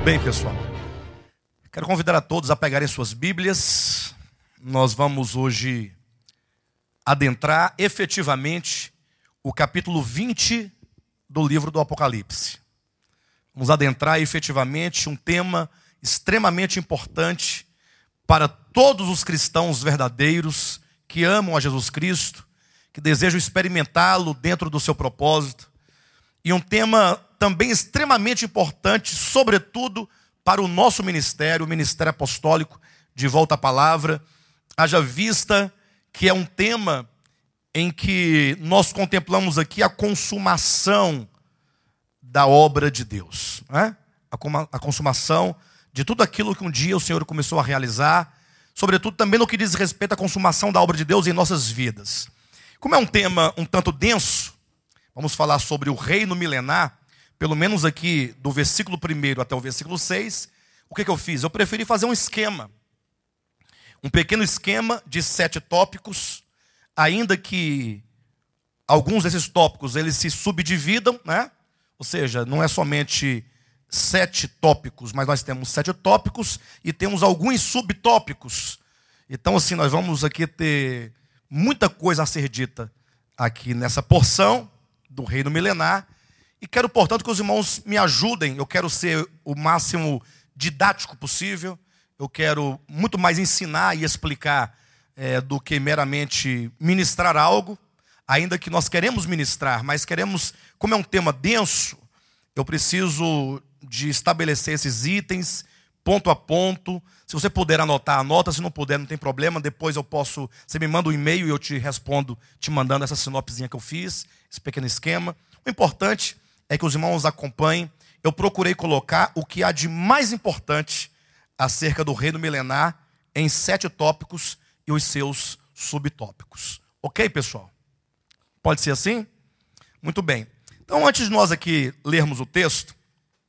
Bem, pessoal, quero convidar a todos a pegarem suas Bíblias. Nós vamos hoje adentrar efetivamente o capítulo 20 do livro do Apocalipse. Vamos adentrar efetivamente um tema extremamente importante para todos os cristãos verdadeiros que amam a Jesus Cristo, que desejam experimentá-lo dentro do seu propósito. E um tema também extremamente importante, sobretudo para o nosso ministério, o ministério apostólico de Volta à Palavra, haja vista que é um tema em que nós contemplamos aqui a consumação da obra de Deus, né? A consumação de tudo aquilo que um dia o Senhor começou a realizar, sobretudo também no que diz respeito à consumação da obra de Deus em nossas vidas. Como é um tema um tanto denso, vamos falar sobre o reino milenar, pelo menos aqui do versículo 1 até o versículo 6, o que eu fiz? Eu preferi fazer um esquema, um pequeno esquema de 7 tópicos, ainda que alguns desses tópicos eles se subdividam, né? Ou seja, não é somente 7 tópicos, mas nós temos 7 tópicos e temos alguns subtópicos. Então, assim, nós vamos aqui ter muita coisa a ser dita aqui nessa porção do reino milenar. E quero, portanto, que os irmãos me ajudem. Eu quero ser o máximo didático possível. Eu quero muito mais ensinar e explicar do que meramente ministrar algo. Ainda que nós queremos ministrar, mas queremos, como é um tema denso, eu preciso de estabelecer esses itens, ponto a ponto. Se você puder anotar, anota. Se não puder, não tem problema. Depois você me manda um e-mail e eu te respondo, te mandando essa sinopsezinha que eu fiz, esse pequeno esquema. O importante é que os irmãos acompanhem. Eu procurei colocar o que há de mais importante acerca do reino milenar em 7 tópicos e os seus subtópicos. Ok, pessoal? Pode ser assim? Muito bem. Então, antes de nós aqui lermos o texto,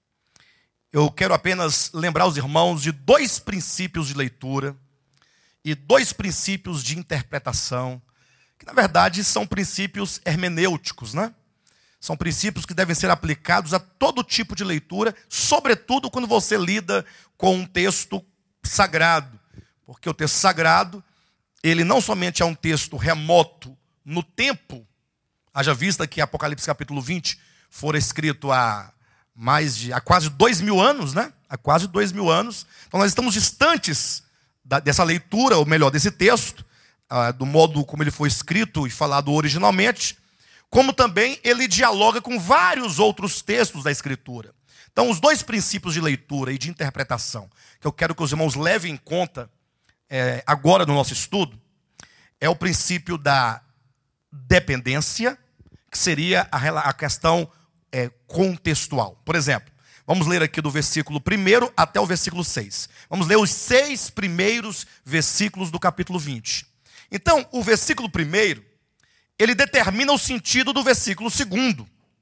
eu quero apenas lembrar os irmãos de 2 princípios de leitura e 2 princípios de interpretação, que na verdade são princípios hermenêuticos, né? São princípios que devem ser aplicados a todo tipo de leitura, sobretudo quando você lida com um texto sagrado. Porque o texto sagrado, ele não somente é um texto remoto no tempo, haja vista que Apocalipse capítulo 20 foi escrito há quase 2000 anos, né? Há quase 2000 anos. Então nós estamos distantes dessa leitura, ou melhor, desse texto, do modo como ele foi escrito e falado originalmente, como também ele dialoga com vários outros textos da Escritura. Então, os 2 princípios de leitura e de interpretação que eu quero que os irmãos levem em conta agora no nosso estudo é o princípio da dependência, que seria a questão contextual. Por exemplo, vamos ler aqui do versículo 1 até o versículo 6. Vamos ler os 6 primeiros versículos do capítulo 20. Então, o versículo 1, ele determina o sentido do versículo 2.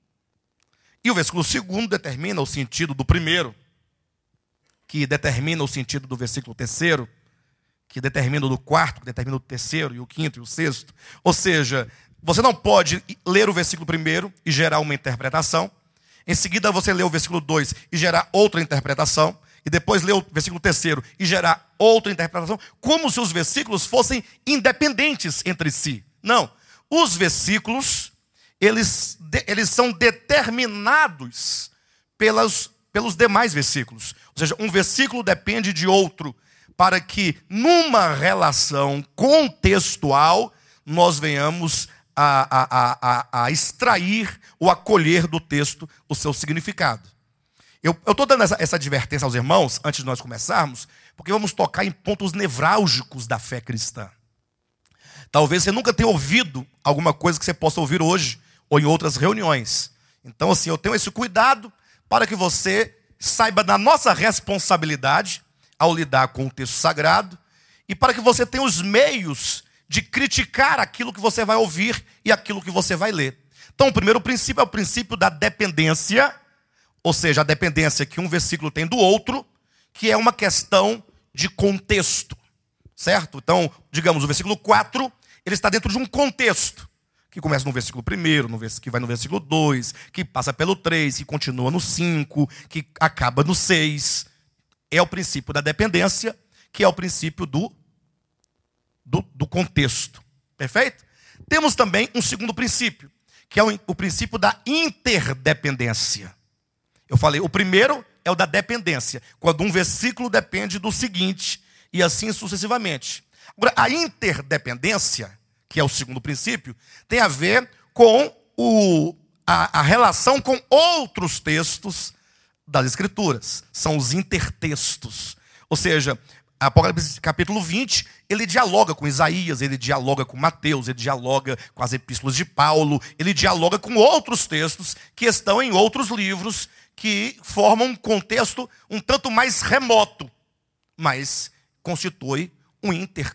E o versículo 2 determina o sentido do 1, que determina o sentido do versículo 3, que determina o do 4, que determina o 3º, e o 5º, e o 6º. Ou seja, você não pode ler o versículo 1 e gerar uma interpretação. Em seguida, você lê o versículo 2 e gerar outra interpretação. E depois lê o versículo 3 e gerar outra interpretação. Como se os versículos fossem independentes entre si. Não. Os versículos, eles são determinados pelos demais versículos. Ou seja, um versículo depende de outro para que, numa relação contextual, nós venhamos a extrair ou a colher do texto o seu significado. Eu estou dando essa advertência aos irmãos, antes de nós começarmos, porque vamos tocar em pontos nevrálgicos da fé cristã. Talvez você nunca tenha ouvido alguma coisa que você possa ouvir hoje ou em outras reuniões. Então, assim, eu tenho esse cuidado para que você saiba da nossa responsabilidade ao lidar com o texto sagrado e para que você tenha os meios de criticar aquilo que você vai ouvir e aquilo que você vai ler. Então, o primeiro princípio é o princípio da dependência, ou seja, a dependência que um versículo tem do outro, que é uma questão de contexto, certo? Então, digamos, o versículo 4, ele está dentro de um contexto, que começa no versículo 1, que vai no versículo 2, que passa pelo 3, que continua no 5, que acaba no 6. É o princípio da dependência, que é o princípio do contexto. Perfeito? Temos também um segundo princípio, que é o princípio da interdependência. Eu falei, o primeiro é o da dependência, quando um versículo depende do seguinte, e assim sucessivamente. Agora, a interdependência, que é o segundo princípio, tem a ver com a relação com outros textos das Escrituras. São os intertextos. Ou seja, Apocalipse capítulo 20, ele dialoga com Isaías, ele dialoga com Mateus, ele dialoga com as epístolas de Paulo, ele dialoga com outros textos que estão em outros livros que formam um contexto um tanto mais remoto, mas constitui um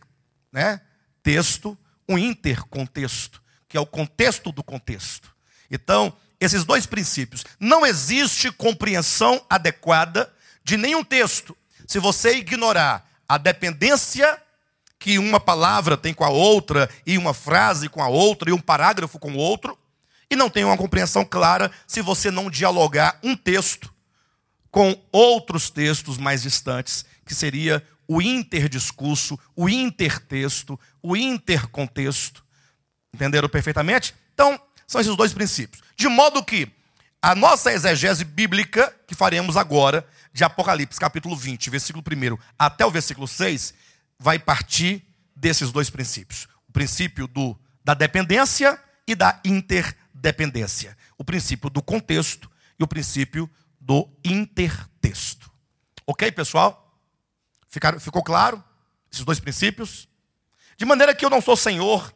texto, um intercontexto, que é o contexto do contexto. Então, esses dois princípios. Não existe compreensão adequada de nenhum texto se você ignorar a dependência que uma palavra tem com a outra, e uma frase com a outra, e um parágrafo com o outro, e não tem uma compreensão clara se você não dialogar um texto com outros textos mais distantes, que seria o interdiscurso, o intertexto, o intercontexto. Entenderam perfeitamente? Então, são esses dois princípios. De modo que a nossa exegese bíblica, que faremos agora, de Apocalipse, capítulo 20, versículo 1 até o versículo 6, vai partir desses dois princípios. O princípio da dependência e da interdependência. O princípio do contexto e o princípio do intertexto. Ok, pessoal? Ficou claro? Esses dois princípios? De maneira que eu não sou senhor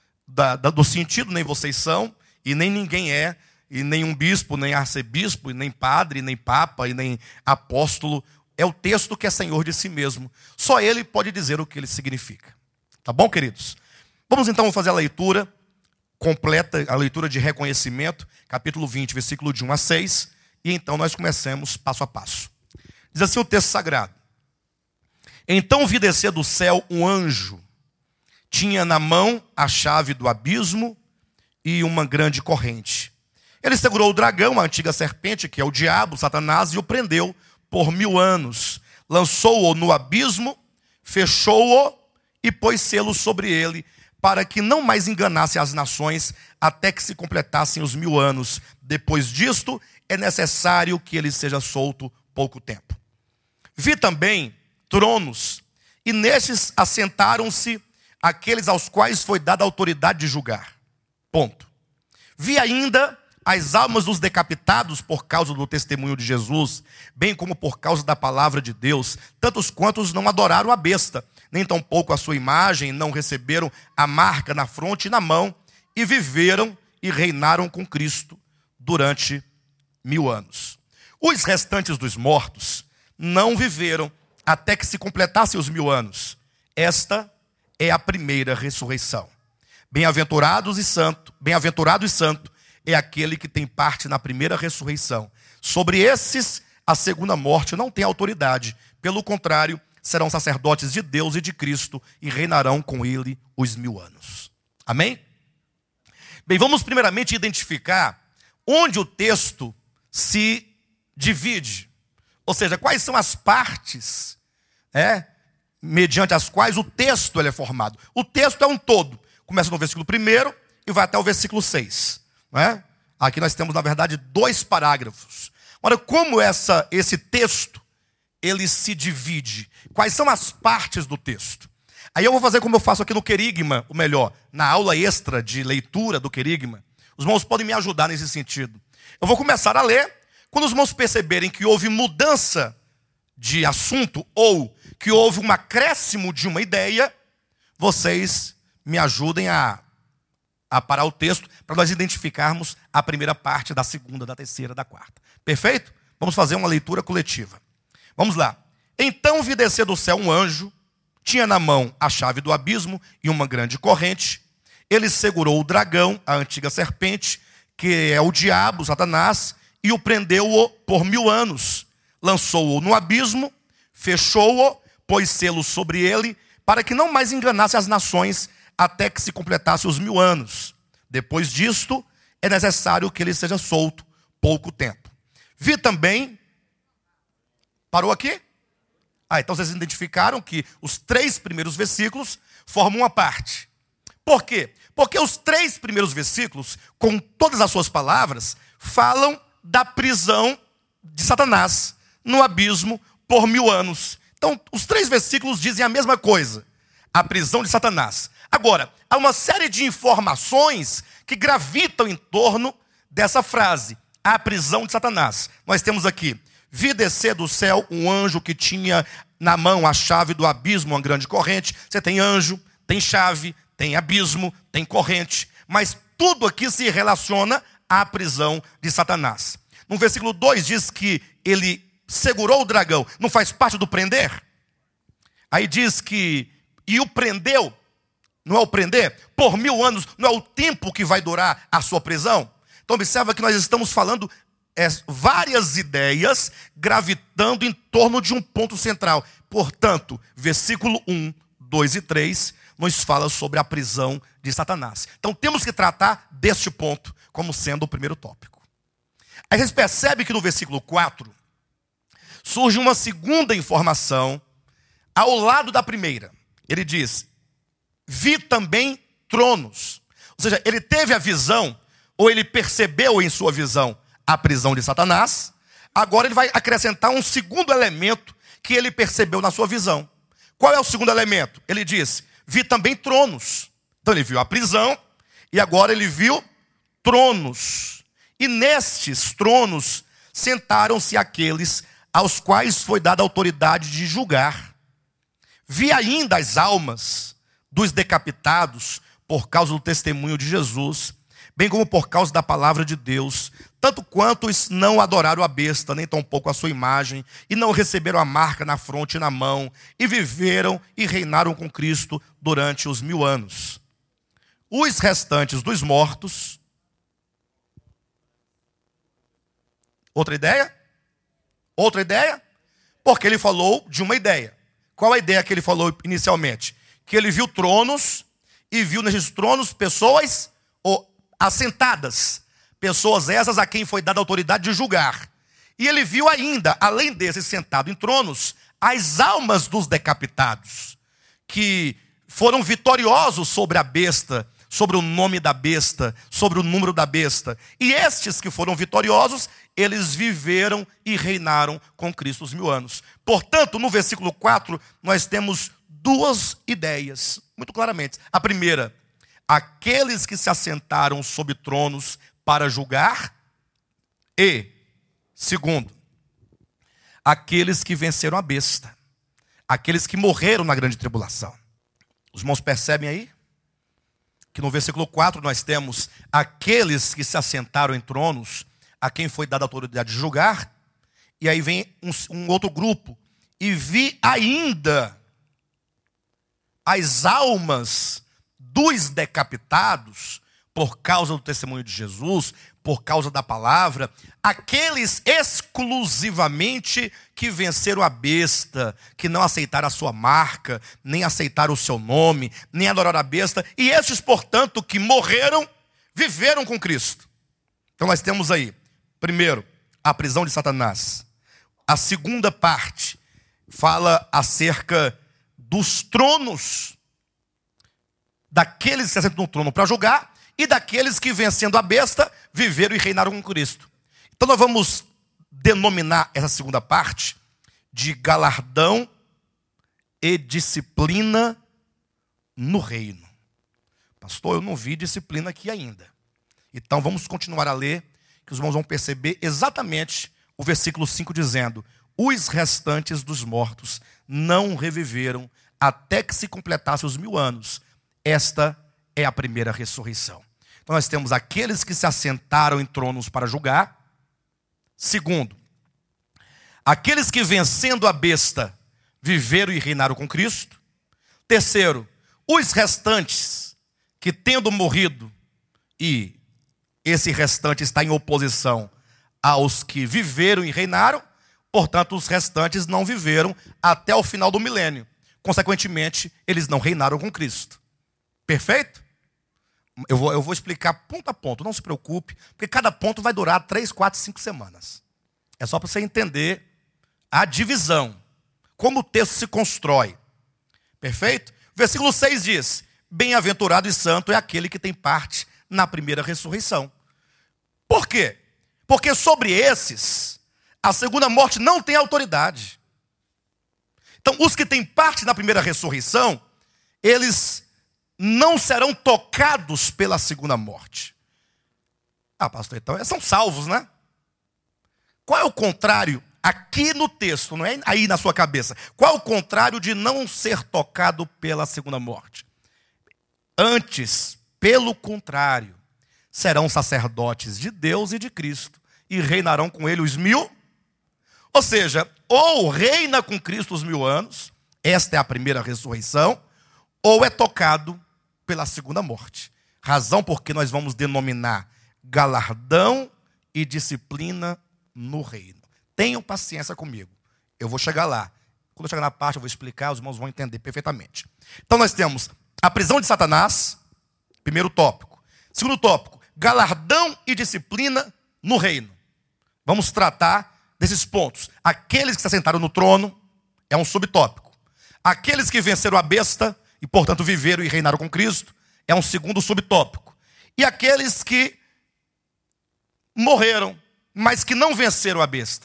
do sentido, nem vocês são, e nem ninguém é, e nem um bispo, nem arcebispo, e nem padre, nem papa, e nem apóstolo. É o texto que é senhor de si mesmo. Só ele pode dizer o que ele significa. Tá bom, queridos? Vamos então fazer a leitura completa, a leitura de reconhecimento, capítulo 20, versículo de 1 a 6, e então nós começamos passo a passo. Diz assim o texto sagrado: Então vi descer do céu um anjo, tinha na mão a chave do abismo e uma grande corrente. Ele segurou o dragão, a antiga serpente, que é o diabo, Satanás, e o prendeu por 1000 anos. Lançou-o no abismo, fechou-o e pôs selo sobre ele, para que não mais enganasse as nações, até que se completassem os 1000 anos. Depois disto, é necessário que ele seja solto pouco tempo. Vi também tronos, e nestes assentaram-se aqueles aos quais foi dada a autoridade de julgar. Ponto. Vi ainda as almas dos decapitados por causa do testemunho de Jesus, bem como por causa da palavra de Deus, tantos quantos não adoraram a besta, nem tampouco a sua imagem, não receberam a marca na fronte e na mão, e viveram e reinaram com Cristo durante 1000 anos. Os restantes dos mortos não viveram até que se completassem os 1000 anos. Esta é a primeira ressurreição. Bem-aventurado e santo é aquele que tem parte na primeira ressurreição. Sobre esses, a segunda morte não tem autoridade. Pelo contrário, serão sacerdotes de Deus e de Cristo e reinarão com ele os 1000 anos. Amém? Bem, vamos primeiramente identificar onde o texto se divide. Ou seja, quais são as partes, mediante as quais o texto ele é formado. O texto é um todo. Começa no versículo 1 e vai até o versículo 6. Aqui nós temos, na verdade, 2 parágrafos. Agora, como esse texto ele se divide? Quais são as partes do texto? Aí eu vou fazer como eu faço aqui no Querigma, ou melhor, na aula extra de leitura do Querigma. Os irmãos podem me ajudar nesse sentido. Eu vou começar a ler. Quando os irmãos perceberem que houve mudança de assunto ou que houve um acréscimo de uma ideia, vocês me ajudem a parar o texto para nós identificarmos a primeira parte da segunda, da terceira, da quarta. Perfeito? Vamos fazer uma leitura coletiva. Vamos lá. Então vi descer do céu um anjo, tinha na mão a chave do abismo e uma grande corrente. Ele segurou o dragão, a antiga serpente, que é o diabo, Satanás, e o prendeu-o por 1000 anos. Lançou-o no abismo, fechou-o, pôs selo sobre ele, para que não mais enganasse as nações, até que se completasse os 1000 anos. Depois disto, é necessário que ele seja solto pouco tempo. Vi também... Parou aqui? Então vocês identificaram que os 3 primeiros versículos formam uma parte. Por quê? Porque os 3 primeiros versículos, com todas as suas palavras, falam da prisão de Satanás no abismo por 1000 anos. Então, os 3 versículos dizem a mesma coisa. A prisão de Satanás. Agora, há uma série de informações que gravitam em torno dessa frase. A prisão de Satanás. Nós temos aqui: vi descer do céu um anjo que tinha na mão a chave do abismo, uma grande corrente. Você tem anjo, tem chave, tem abismo, tem corrente. Mas tudo aqui se relaciona à prisão de Satanás. No versículo 2 diz que ele segurou o dragão. Não faz parte do prender? Aí diz que, e o prendeu. Não é o prender? Por 1000 anos, não é o tempo que vai durar a sua prisão? Então observa que nós estamos falando várias ideias gravitando em torno de um ponto central. Portanto, versículo 1, 2 e 3 nos fala sobre a prisão de Satanás. Então temos que tratar deste ponto como sendo o primeiro tópico. Aí vocês percebem que no versículo 4 surge uma segunda informação ao lado da primeira. Ele diz: vi também tronos. Ou seja, ele teve a visão, ou ele percebeu em sua visão a prisão de Satanás. Agora ele vai acrescentar um segundo elemento que ele percebeu na sua visão. Qual é o segundo elemento? Ele diz: vi também tronos. Então ele viu a prisão e agora ele viu tronos. E nestes tronos sentaram-se aqueles aos quais foi dada a autoridade de julgar. Vi ainda as almas dos decapitados por causa do testemunho de Jesus, bem como por causa da palavra de Deus, tanto quantos não adoraram a besta, nem tampouco a sua imagem, e não receberam a marca na fronte e na mão, e viveram e reinaram com Cristo durante os 1000 anos. Os restantes dos mortos... Outra ideia? Outra ideia? Porque ele falou de uma ideia. Qual a ideia que ele falou inicialmente? Que ele viu tronos, e viu nesses tronos pessoas assentadas. Pessoas essas a quem foi dada a autoridade de julgar. E ele viu ainda, além desses sentados em tronos, as almas dos decapitados, que foram vitoriosos sobre a besta, sobre o nome da besta, sobre o número da besta. E estes que foram vitoriosos, eles viveram e reinaram com Cristo os 1000 anos. Portanto, no versículo 4, nós temos 2 ideias, muito claramente. A primeira: aqueles que se assentaram sobre tronos para julgar. E, segundo, aqueles que venceram a besta. Aqueles que morreram na grande tribulação. Os irmãos percebem aí? Que no versículo 4 nós temos aqueles que se assentaram em tronos, a quem foi dada a autoridade de julgar. E aí vem um outro grupo. E vi ainda as almas dos decapitados por causa do testemunho de Jesus, por causa da palavra, aqueles exclusivamente que venceram a besta, que não aceitaram a sua marca, nem aceitaram o seu nome, nem adoraram a besta, e estes, portanto, que morreram, viveram com Cristo. Então nós temos aí, primeiro, a prisão de Satanás. A segunda parte fala acerca dos tronos, daqueles que se assentam no trono para julgar, e daqueles que, vencendo a besta, viveram e reinaram com Cristo. Então nós vamos denominar essa segunda parte de galardão e disciplina no reino. Pastor, eu não vi disciplina aqui ainda. Então vamos continuar a ler, que os irmãos vão perceber exatamente o versículo 5 dizendo: os restantes dos mortos não reviveram até que se completassem os 1000 anos. Esta é a primeira ressurreição. Então nós temos aqueles que se assentaram em tronos para julgar. Segundo, aqueles que, vencendo a besta, viveram e reinaram com Cristo. Terceiro, os restantes que, tendo morrido, e esse restante está em oposição aos que viveram e reinaram, portanto os restantes não viveram até o final do milênio. Consequentemente, eles não reinaram com Cristo. Perfeito? Eu vou explicar ponto a ponto, não se preocupe, porque cada ponto vai durar 3, 4, 5 semanas. É só para você entender a divisão, como o texto se constrói. Perfeito? Versículo 6 diz: bem-aventurado e santo é aquele que tem parte na primeira ressurreição. Por quê? Porque sobre esses, a segunda morte não tem autoridade. Então, os que têm parte na primeira ressurreição, eles não serão tocados pela segunda morte. Ah, pastor, então são salvos, né? Qual é o contrário aqui no texto, não é aí na sua cabeça? Qual é o contrário de não ser tocado pela segunda morte? Antes, pelo contrário, serão sacerdotes de Deus e de Cristo e reinarão com ele os 1000. Ou seja, ou reina com Cristo os 1000 anos, esta é a primeira ressurreição, ou é tocado pela segunda morte. Razão porque nós vamos denominar galardão e disciplina no reino. Tenham paciência comigo, eu vou chegar lá. Quando eu chegar na parte eu vou explicar, os irmãos vão entender perfeitamente. Então nós temos a prisão de Satanás, primeiro tópico. Segundo tópico, galardão e disciplina no reino. Vamos tratar desses pontos. Aqueles que se assentaram no trono é um subtópico. Aqueles que venceram a besta e, portanto, viveram e reinaram com Cristo é um segundo subtópico. E aqueles que morreram, mas que não venceram a besta,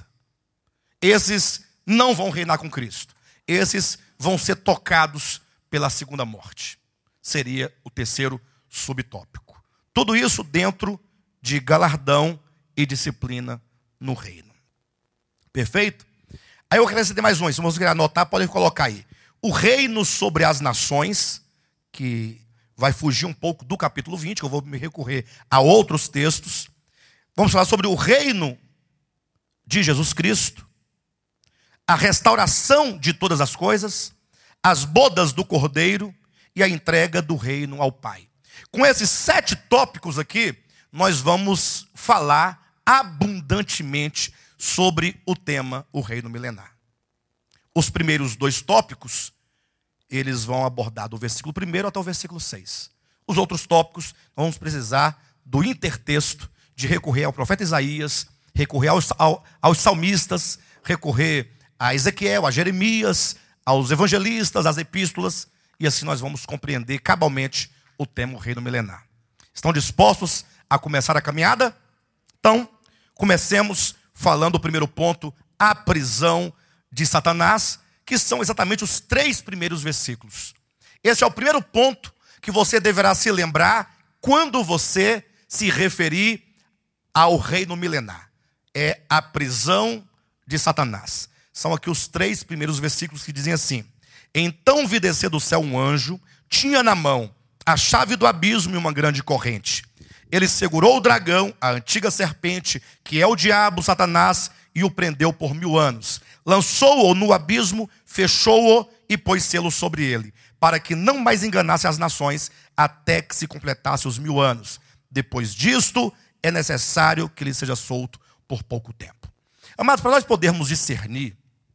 esses não vão reinar com Cristo. Esses vão ser tocados pela segunda morte. Seria o terceiro subtópico. Tudo isso dentro de galardão e disciplina no reino. Perfeito? Aí eu acrescentei mais um. Se vocês querem anotar, podem colocar aí. O reino sobre as nações, que vai fugir um pouco do capítulo 20, que eu vou me recorrer a outros textos. Vamos falar sobre o reino de Jesus Cristo, a restauração de todas as coisas, as bodas do Cordeiro e a entrega do reino ao Pai. Com esses 7 tópicos aqui, nós vamos falar abundantemente sobre o tema o reino milenar. Os primeiros 2 tópicos, eles vão abordar do versículo 1 até o versículo 6. Os outros tópicos, vamos precisar do intertexto, de recorrer ao profeta Isaías, recorrer aos salmistas, recorrer a Ezequiel, a Jeremias, aos evangelistas, às epístolas, e assim nós vamos compreender cabalmente o tema o reino milenar. Estão dispostos a começar a caminhada? Então, comecemos falando o primeiro ponto, a prisão de Satanás, que são exatamente os 3 primeiros versículos. Esse é o primeiro ponto que você deverá se lembrar quando você se referir ao reino milenar. É a prisão de Satanás. São aqui os 3 primeiros versículos que dizem assim: então vi descer do céu um anjo, tinha na mão a chave do abismo e uma grande corrente. Ele segurou o dragão, a antiga serpente, que é o diabo, Satanás, e o prendeu por 1000 anos. Lançou-o no abismo, fechou-o e pôs selo sobre ele, para que não mais enganasse as nações, até que se completasse os 1000 anos. Depois disto, é necessário que ele seja solto por pouco tempo. Amados, para nós podermos discernir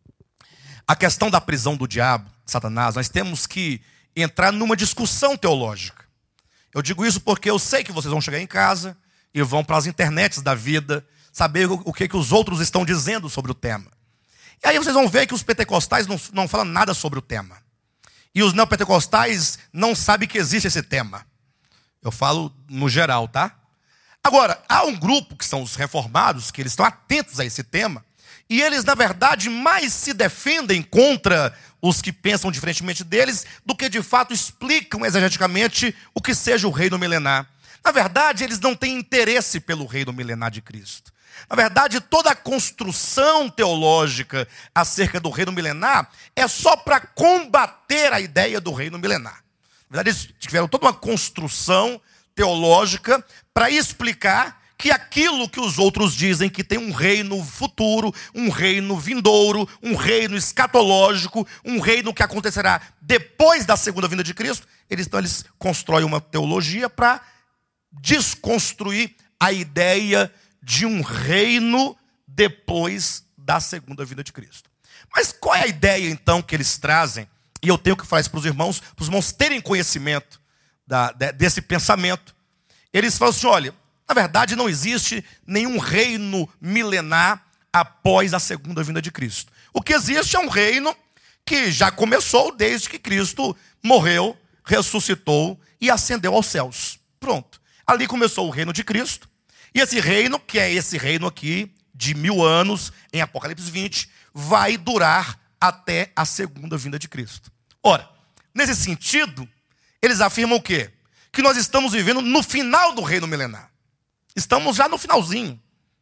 a questão da prisão do diabo, Satanás, nós temos que entrar numa discussão teológica. Eu digo isso porque eu sei que vocês vão chegar em casa e vão para as internets da vida saber o que os outros estão dizendo sobre o tema. E aí vocês vão ver que os pentecostais não falam nada sobre o tema. E os neopentecostais não sabem que existe esse tema. Eu falo no geral, tá? Agora, há um grupo que são os reformados, que eles estão atentos a esse tema, e eles, na verdade, mais se defendem contra os que pensam diferentemente deles, do que de fato explicam exegeticamente o que seja o reino milenar. Na verdade, eles não têm interesse pelo reino milenar de Cristo. Na verdade, toda a construção teológica acerca do reino milenar é só para combater a ideia do reino milenar. Na verdade, eles tiveram toda uma construção teológica para explicar que aquilo que os outros dizem que tem um reino futuro, um reino vindouro, um reino escatológico, um reino que acontecerá depois da segunda vinda de Cristo, eles constroem uma teologia para desconstruir a ideia de um reino depois da segunda vinda de Cristo. Mas qual é a ideia então que eles trazem? E eu tenho que falar isso para os irmãos terem conhecimento desse pensamento, eles falam assim, olha, na verdade não existe nenhum reino milenar após a segunda vinda de Cristo. O que existe é um reino que já começou desde que Cristo morreu, ressuscitou e ascendeu aos céus. Pronto. Ali começou o reino de Cristo. E esse reino, que é esse reino aqui, de 1000 anos, em Apocalipse 20, vai durar até a segunda vinda de Cristo. Ora, nesse sentido, eles afirmam o quê? Que nós estamos vivendo no final do reino milenar. Estamos já no finalzinho.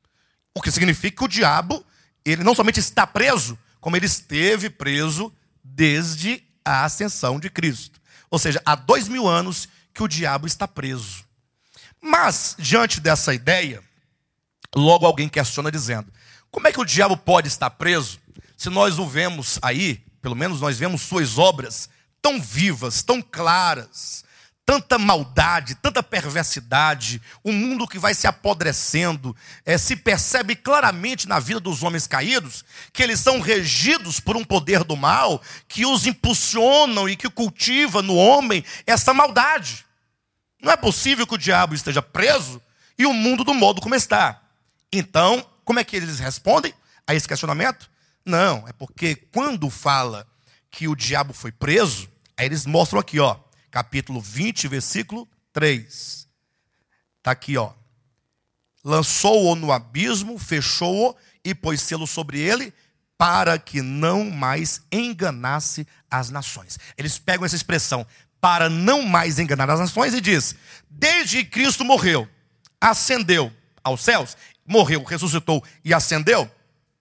O que significa que o diabo, ele não somente está preso, como ele esteve preso desde a ascensão de Cristo. Ou seja, há 2000 anos que o diabo está preso. Mas, diante dessa ideia, logo alguém questiona dizendo, como é que o diabo pode estar preso se nós o vemos aí, pelo menos nós vemos suas obras tão vivas, tão claras, tanta maldade, tanta perversidade, um mundo que vai se apodrecendo, se percebe claramente na vida dos homens caídos, que eles são regidos por um poder do mal, que os impulsionam e que cultiva no homem essa maldade. Não é possível que o diabo esteja preso e o mundo do modo como está. Então, como é que eles respondem a esse questionamento? Não, é porque quando fala que o diabo foi preso, aí eles mostram aqui, ó, capítulo 20, versículo 3. Está aqui, ó. Lançou-o no abismo, fechou-o e pôs selo sobre ele, para que não mais enganasse as nações. Eles pegam essa expressão, para não mais enganar as nações, e diz, desde que Cristo morreu, ascendeu aos céus, morreu, ressuscitou e ascendeu,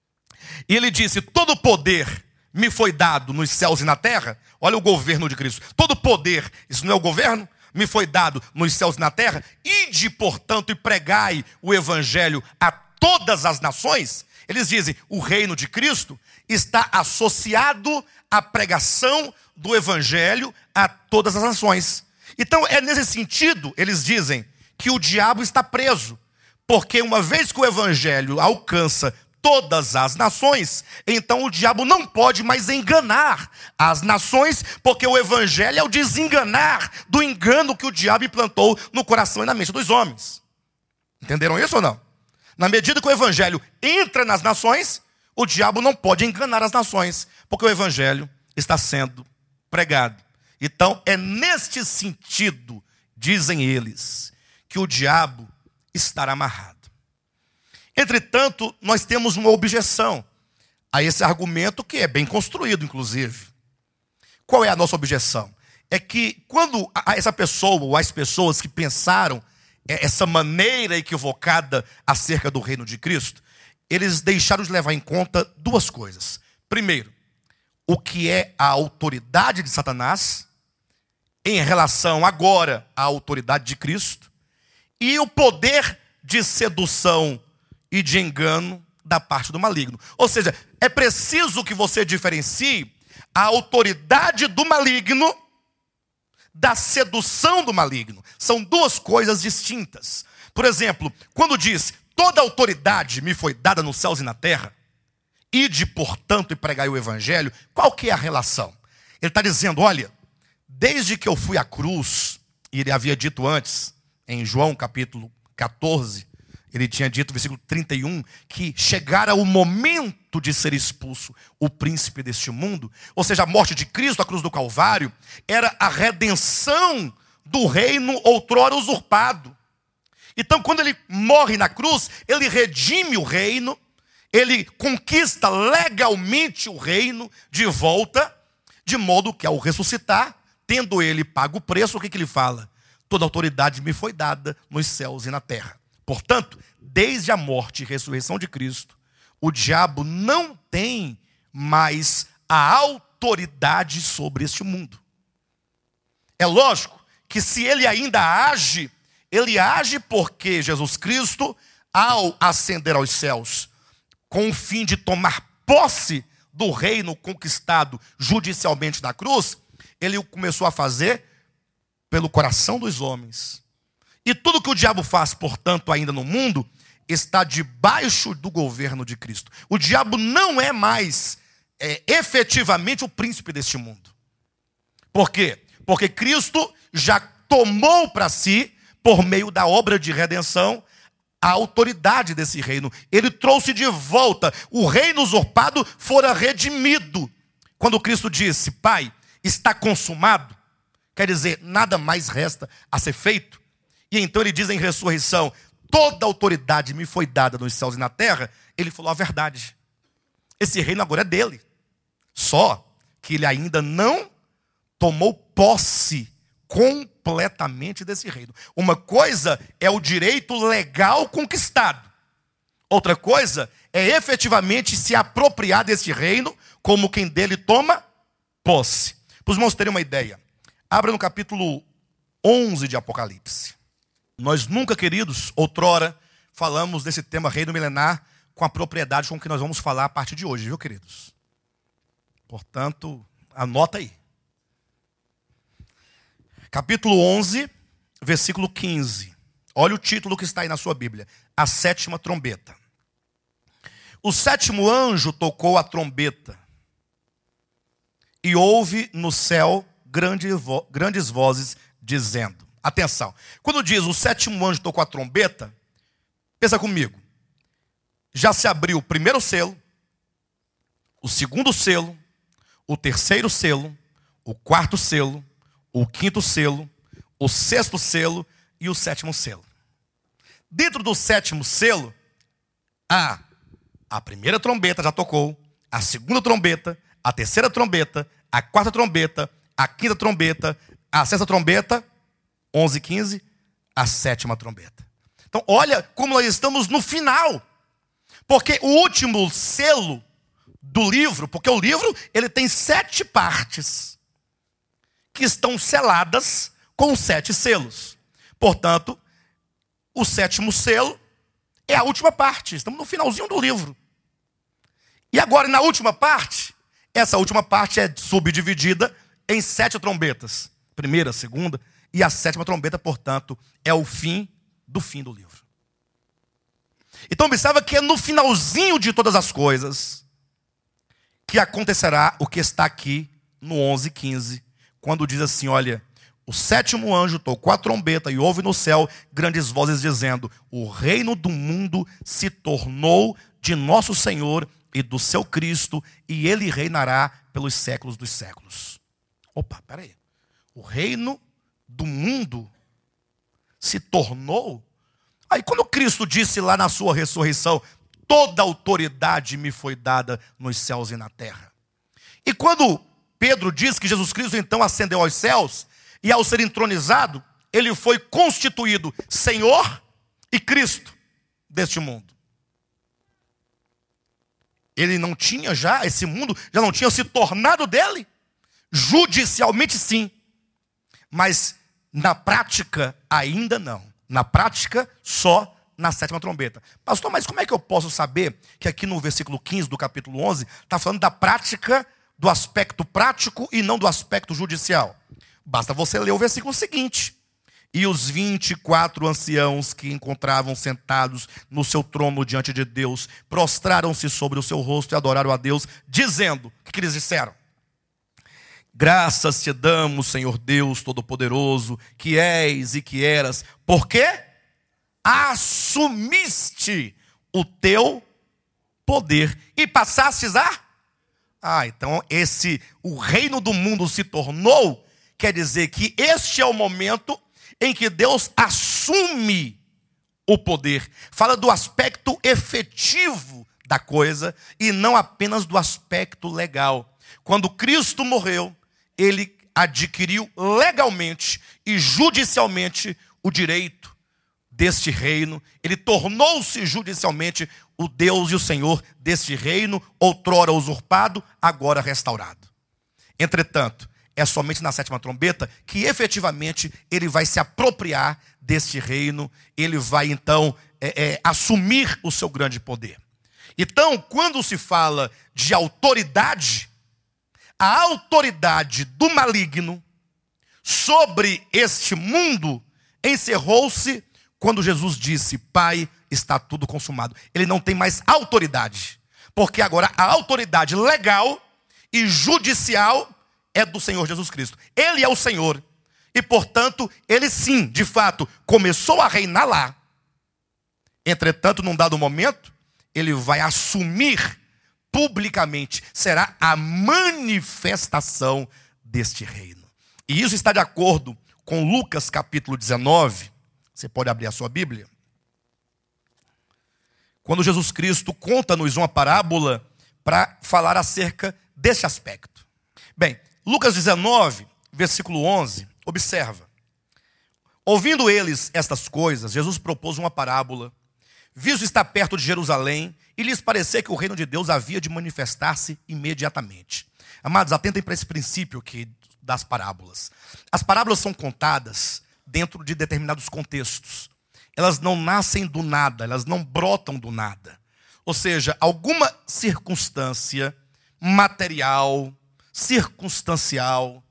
e ele disse, todo poder me foi dado nos céus e na terra. Olha o governo de Cristo. Todo poder, isso não é o governo? Me foi dado nos céus e na terra. Ide, portanto, e pregai o evangelho a todas as nações. Eles dizem, o reino de Cristo está associado à pregação do evangelho a todas as nações. Então, é nesse sentido, eles dizem, que o diabo está preso. Porque uma vez que o evangelho alcança todas as nações, então o diabo não pode mais enganar as nações, porque o evangelho é o desenganar do engano que o diabo implantou no coração e na mente dos homens. Entenderam isso ou não? Na medida que o evangelho entra nas nações, o diabo não pode enganar as nações, porque o evangelho está sendo pregado. Então é neste sentido, dizem eles, que o diabo estará amarrado. Entretanto, nós temos uma objeção a esse argumento que é bem construído, inclusive. Qual é a nossa objeção? É que quando essa pessoa ou as pessoas que pensaram essa maneira equivocada acerca do reino de Cristo, eles deixaram de levar em conta duas coisas. Primeiro, o que é a autoridade de Satanás em relação agora à autoridade de Cristo e o poder de sedução e de engano da parte do maligno. Ou seja, é preciso que você diferencie a autoridade do maligno da sedução do maligno. São duas coisas distintas. Por exemplo, quando diz, toda autoridade me foi dada nos céus e na terra, ide, portanto, e pregai o evangelho, qual que é a relação? Ele está dizendo, olha, desde que eu fui à cruz, e ele havia dito antes, em João capítulo 14, ele tinha dito, versículo 31, que chegara o momento de ser expulso o príncipe deste mundo. Ou seja, a morte de Cristo, a cruz do Calvário, era a redenção do reino outrora usurpado. Então, quando ele morre na cruz, ele redime o reino, ele conquista legalmente o reino de volta, de modo que ao ressuscitar, tendo ele pago o preço, o que ele fala? Toda autoridade me foi dada nos céus e na terra. Portanto, desde a morte e ressurreição de Cristo, o diabo não tem mais a autoridade sobre este mundo. É lógico que se ele ainda age, ele age porque Jesus Cristo, ao ascender aos céus, com o fim de tomar posse do reino conquistado judicialmente na cruz, ele começou a fazer pelo coração dos homens. E tudo que o diabo faz, portanto, ainda no mundo, está debaixo do governo de Cristo. O diabo não é mais efetivamente o príncipe deste mundo. Por quê? Porque Cristo já tomou para si por meio da obra de redenção, a autoridade desse reino. Ele trouxe de volta. O reino usurpado fora redimido. Quando Cristo disse, Pai, está consumado, quer dizer, nada mais resta a ser feito. E então ele diz em ressurreição, toda autoridade me foi dada nos céus e na terra. Ele falou a verdade. Esse reino agora é dele. Só que ele ainda não tomou posse completamente desse reino. Uma coisa é o direito legal conquistado. Outra coisa é efetivamente se apropriar desse reino como quem dele toma posse. Para os irmãos terem uma ideia, abra no capítulo 11 de Apocalipse. Nós nunca, queridos, outrora, falamos desse tema reino milenar com a propriedade com que nós vamos falar a partir de hoje, viu, queridos? Portanto, anota aí. Capítulo 11, versículo 15. Olha o título que está aí na sua Bíblia. A sétima trombeta. O sétimo anjo tocou a trombeta. E houve no céu grandes vozes dizendo. Atenção. Quando diz o sétimo anjo tocou a trombeta, pensa comigo. Já se abriu o primeiro selo, o segundo selo, o terceiro selo, o quarto selo, o quinto selo, o sexto selo e o sétimo selo. Dentro do sétimo selo, a primeira trombeta já tocou, a segunda trombeta, a terceira trombeta, a quarta trombeta, a quinta trombeta, a sexta trombeta, 11 e 15, a sétima trombeta. Então olha como nós estamos no final. Porque o último selo do livro, porque o livro ele tem 7 partes que estão seladas com 7 selos. Portanto, o sétimo selo é a última parte. Estamos no finalzinho do livro. E agora, na última parte, essa última parte é subdividida em 7 trombetas. Primeira, segunda, e a sétima trombeta, portanto, é o fim do livro. Então, observa que é no finalzinho de todas as coisas que acontecerá o que está aqui no 11:15, quando diz assim, olha, o sétimo anjo tocou a trombeta e houve no céu grandes vozes dizendo, o reino do mundo se tornou de nosso Senhor e do seu Cristo, e ele reinará pelos séculos dos séculos. Opa, peraí. O reino do mundo se tornou... Aí quando Cristo disse lá na sua ressurreição, toda autoridade me foi dada nos céus e na terra. E quando Pedro diz que Jesus Cristo então ascendeu aos céus, e ao ser entronizado, ele foi constituído Senhor e Cristo deste mundo. Ele não tinha já, esse mundo já não tinha se tornado dele? Judicialmente sim, mas na prática ainda não. Na prática, só na sétima trombeta. Pastor, mas como é que eu posso saber que aqui no versículo 15 do capítulo 11, está falando da prática, do aspecto prático e não do aspecto judicial? Basta você ler o versículo seguinte. E os 24 anciãos que encontravam sentados no seu trono diante de Deus, prostraram-se sobre o seu rosto e adoraram a Deus, dizendo, o que eles disseram? Graças te damos, Senhor Deus Todo-Poderoso, que és e que eras, porque assumiste o teu poder e passastes então o reino do mundo se tornou, quer dizer que este é o momento em que Deus assume o poder. Fala do aspecto efetivo da coisa e não apenas do aspecto legal. Quando Cristo morreu, ele adquiriu legalmente e judicialmente o direito deste reino. Ele tornou-se judicialmente o Deus e o Senhor deste reino, outrora usurpado, agora restaurado. Entretanto, é somente na sétima trombeta que efetivamente ele vai se apropriar deste reino, ele vai então assumir o seu grande poder. Então, quando se fala de autoridade, a autoridade do maligno sobre este mundo encerrou-se quando Jesus disse, Pai, está tudo consumado. Ele não tem mais autoridade, porque agora a autoridade legal e judicial é do Senhor Jesus Cristo. Ele é o Senhor. E, portanto, ele sim, de fato, começou a reinar lá. Entretanto, num dado momento, ele vai assumir publicamente, será a manifestação deste reino. E isso está de acordo com Lucas capítulo 19. Você pode abrir a sua Bíblia. Quando Jesus Cristo conta-nos uma parábola para falar acerca desse aspecto. Bem, Lucas 19, versículo 11, observa. Ouvindo eles estas coisas, Jesus propôs uma parábola, visto estar perto de Jerusalém, e lhes parecer que o reino de Deus havia de manifestar-se imediatamente. Amados, atentem para esse princípio aqui das parábolas. As parábolas são contadas dentro de determinados contextos. Elas não nascem do nada, elas não brotam do nada. Ou seja, alguma circunstância material, circunstancial,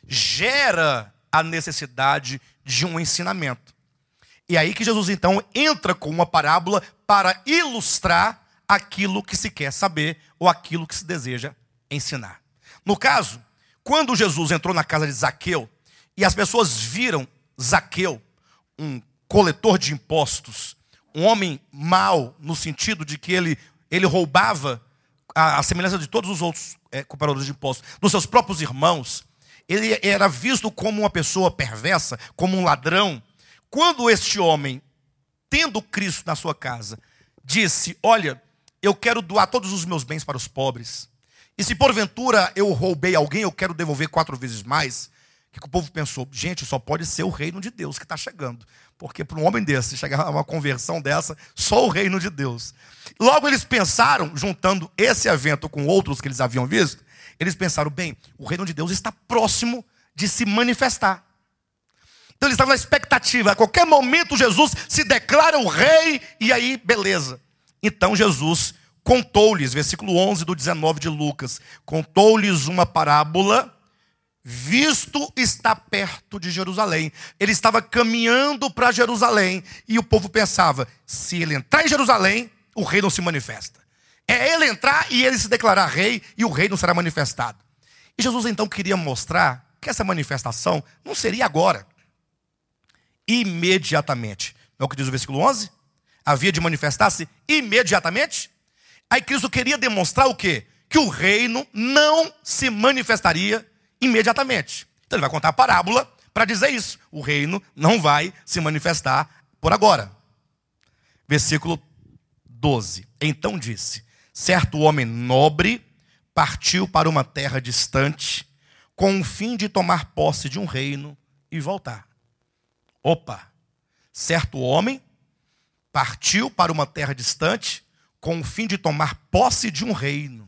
gera a necessidade de um ensinamento. E é aí que Jesus então entra com uma parábola para ilustrar aquilo que se quer saber ou aquilo que se deseja ensinar. No caso, quando Jesus entrou na casa de Zaqueu e as pessoas viram Zaqueu, um coletor de impostos, um homem mau no sentido de que ele roubava a semelhança de todos os outros cobradores de impostos, dos seus próprios irmãos, ele era visto como uma pessoa perversa, como um ladrão. Quando este homem, tendo Cristo na sua casa, disse, olha, eu quero doar todos os meus bens para os pobres, e se porventura eu roubei alguém, eu quero devolver 4 vezes mais, o que o povo pensou? Gente, só pode ser o reino de Deus que está chegando, porque para um homem desse, chegar a uma conversão dessa, só o reino de Deus. Logo eles pensaram, juntando esse evento com outros que eles haviam visto, eles pensaram, bem, o reino de Deus está próximo de se manifestar. Então eles estavam na expectativa, a qualquer momento Jesus se declara o rei, e aí, beleza. Então Jesus contou-lhes, versículo 11 do 19 de Lucas, contou-lhes uma parábola, visto está perto de Jerusalém. Ele estava caminhando para Jerusalém, e o povo pensava, se ele entrar em Jerusalém, o rei não se manifesta. É ele entrar e ele se declarar rei, e o rei não será manifestado. E Jesus então queria mostrar que essa manifestação não seria agora, imediatamente. Não é o que diz o versículo 11? Havia de manifestar-se imediatamente. Aí Cristo queria demonstrar o quê? Que o reino não se manifestaria imediatamente. Então ele vai contar a parábola para dizer isso. O reino não vai se manifestar por agora. Versículo 12. Então disse, certo homem nobre partiu para uma terra distante com o fim de tomar posse de um reino e voltar. Opa! Certo homem partiu para uma terra distante com o fim de tomar posse de um reino.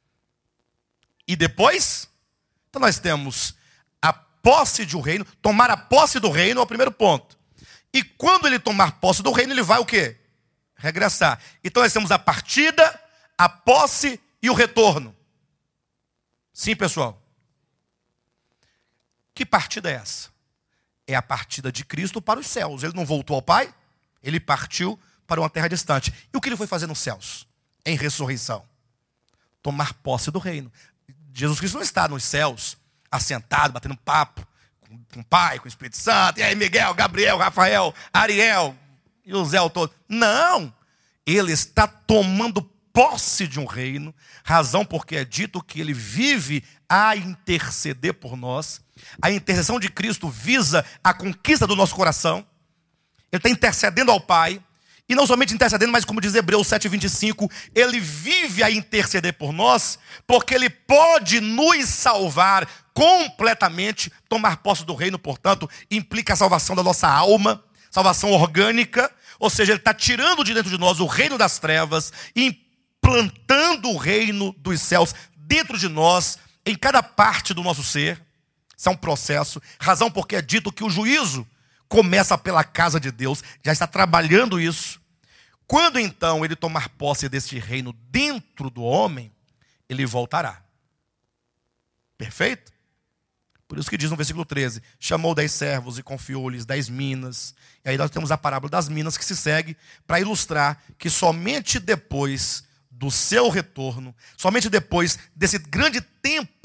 E depois, então nós temos a posse de um reino, tomar a posse do reino é o primeiro ponto. E quando ele tomar posse do reino, ele vai o quê? Regressar. Então nós temos a partida, a posse e o retorno. Sim, pessoal? Que partida é essa? É a partida de Cristo para os céus. Ele não voltou ao Pai, ele partiu para uma terra distante. E o que ele foi fazer nos céus? Em ressurreição. Tomar posse do reino. Jesus Cristo não está nos céus, assentado, batendo papo com o Pai, com o Espírito Santo, e aí Miguel, Gabriel, Rafael, Ariel e o Zé todo. Não! Ele está tomando posse de um reino, razão porque é dito que ele vive a interceder por nós. A intercessão de Cristo visa a conquista do nosso coração. Ele está intercedendo ao Pai. E não somente intercedendo, mas como diz Hebreus 7,25, ele vive a interceder por nós, porque ele pode nos salvar completamente. Tomar posse do reino, portanto, implica a salvação da nossa alma, salvação orgânica, ou seja, ele está tirando de dentro de nós o reino das trevas, implantando o reino dos céus dentro de nós, em cada parte do nosso ser. Isso é um processo, razão porque é dito que o juízo começa pela casa de Deus, já está trabalhando isso. Quando então ele tomar posse deste reino dentro do homem, ele voltará. Perfeito? Por isso que diz no versículo 13, chamou 10 servos e confiou-lhes 10 minas. E aí nós temos a parábola das minas que se segue para ilustrar que somente depois do seu retorno, somente depois desse grande tempo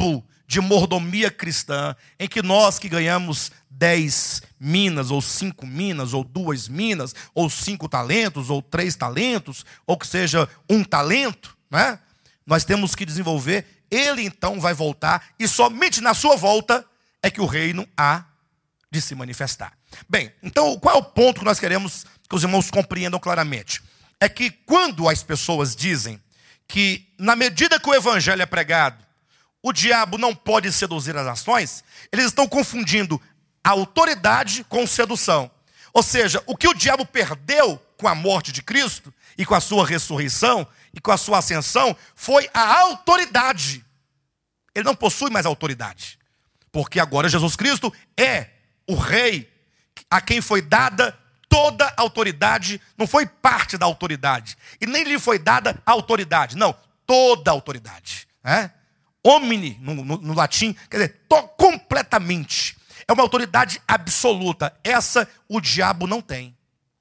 de mordomia cristã, em que nós que ganhamos 10 minas, ou 5 minas, ou 2 minas, ou 5 talentos, ou 3 talentos, ou que seja 1 talento, né? Nós temos que desenvolver. Ele então vai voltar, e somente na sua volta é que o reino há de se manifestar. Bem, então qual é o ponto que nós queremos que os irmãos compreendam claramente? É que quando as pessoas dizem que na medida que o evangelho é pregado, o diabo não pode seduzir as nações, eles estão confundindo a autoridade com sedução. Ou seja, o que o diabo perdeu com a morte de Cristo, e com a sua ressurreição, e com a sua ascensão, foi a autoridade. Ele não possui mais autoridade, porque agora Jesus Cristo é o rei, a quem foi dada toda a autoridade. Não foi parte da autoridade, e nem lhe foi dada a autoridade, não, toda a autoridade, né? Omni, no latim, quer dizer, completamente. É uma autoridade absoluta. Essa o diabo não tem.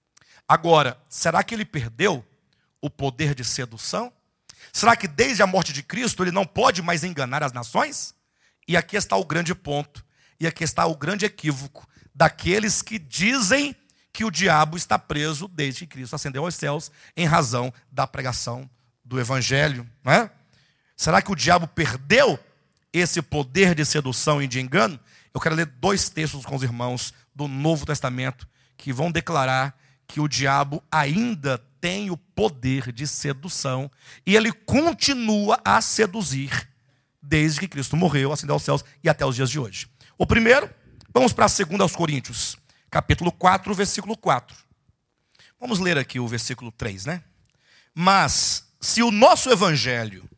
Agora, será que ele perdeu o poder de sedução? Será que desde a morte de Cristo ele não pode mais enganar as nações? E aqui está o grande ponto, e aqui está o grande equívoco daqueles que dizem que o diabo está preso desde que Cristo ascendeu aos céus, em razão da pregação do evangelho, não é? Será que o diabo perdeu esse poder de sedução e de engano? Eu quero ler 2 textos com os irmãos do Novo Testamento que vão declarar que o diabo ainda tem o poder de sedução e ele continua a seduzir desde que Cristo morreu, ascendeu aos céus e até os dias de hoje. O primeiro, vamos para 2 Coríntios, capítulo 4, versículo 4. Vamos ler aqui o versículo 3, né? Mas se o nosso evangelho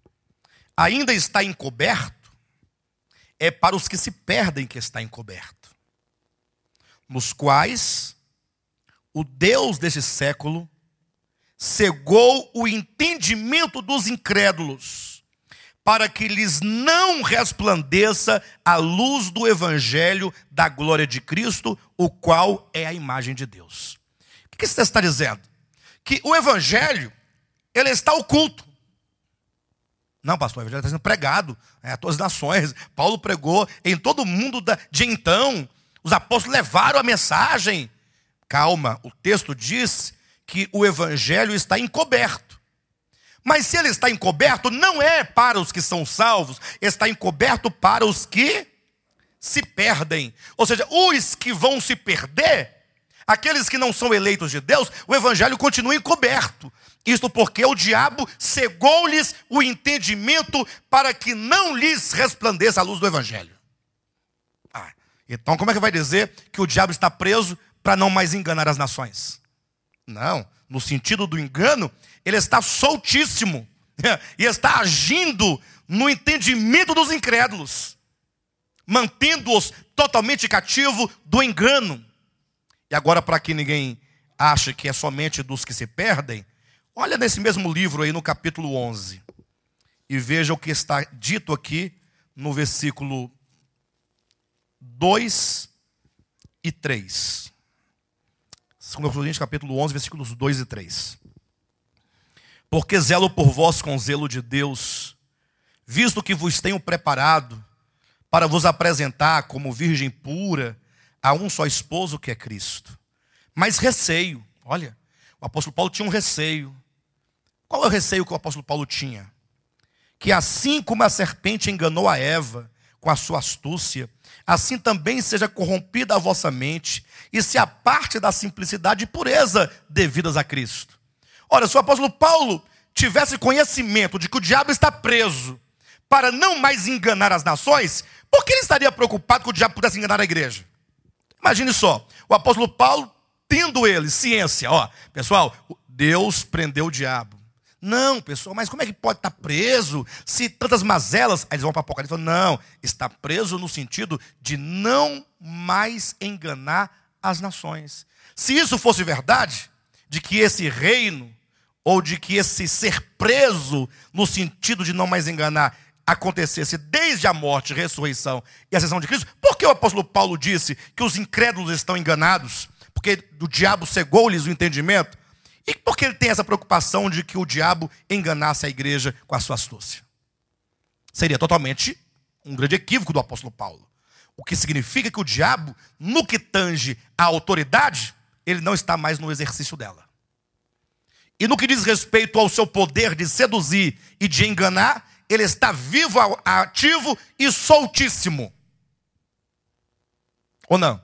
ainda está encoberto, é para os que se perdem que está encoberto, nos quais o Deus desse século cegou o entendimento dos incrédulos, para que lhes não resplandeça a luz do evangelho da glória de Cristo, o qual é a imagem de Deus. O que esse texto está dizendo? Que o evangelho, ele está oculto. Não, pastor, o evangelho está sendo pregado a todas as nações. Paulo pregou em todo o mundo de então. Os apóstolos levaram a mensagem. Calma, o texto diz que o evangelho está encoberto. Mas se ele está encoberto, não é para os que são salvos, está encoberto para os que se perdem. Ou seja, os que vão se perder, aqueles que não são eleitos de Deus, o evangelho continua encoberto. Isto porque o diabo cegou-lhes o entendimento para que não lhes resplandeça a luz do evangelho. Então como é que vai dizer que o diabo está preso para não mais enganar as nações? Não, no sentido do engano, ele está soltíssimo e está agindo no entendimento dos incrédulos, mantendo-os totalmente cativo do engano. E agora, para que ninguém ache que é somente dos que se perdem, olha nesse mesmo livro aí no capítulo 11 e veja o que está dito aqui no versículo 2 e 3. 2 Coríntios capítulo 11, versículos 2 e 3. Porque zelo por vós com zelo de Deus, visto que vos tenho preparado para vos apresentar como virgem pura a um só esposo, que é Cristo. Mas receio, olha, o apóstolo Paulo tinha um receio. Qual é o receio que o apóstolo Paulo tinha? Que assim como a serpente enganou a Eva com a sua astúcia, assim também seja corrompida a vossa mente e se aparte da simplicidade e pureza devidas a Cristo. Ora, se o apóstolo Paulo tivesse conhecimento de que o diabo está preso para não mais enganar as nações, por que ele estaria preocupado que o diabo pudesse enganar a igreja? Imagine só, o apóstolo Paulo tendo ele ciência, pessoal, Deus prendeu o diabo. Não, pessoal, mas como é que pode estar preso se tantas mazelas? Aí eles vão para o Apocalipse e falam, não, está preso no sentido de não mais enganar as nações. Se isso fosse verdade, de que esse reino, ou de que esse ser preso, no sentido de não mais enganar, acontecesse desde a morte, ressurreição e ascensão de Cristo, por que o apóstolo Paulo disse que os incrédulos estão enganados? Porque o diabo cegou-lhes o entendimento? E por que ele tem essa preocupação de que o diabo enganasse a igreja com a sua astúcia? Seria totalmente Um grande equívoco do apóstolo Paulo. O que significa que o diabo, no que tange a autoridade, ele não está mais no exercício dela. E no que diz respeito ao seu poder de seduzir e de enganar, ele está vivo, ativo e soltíssimo. Ou não?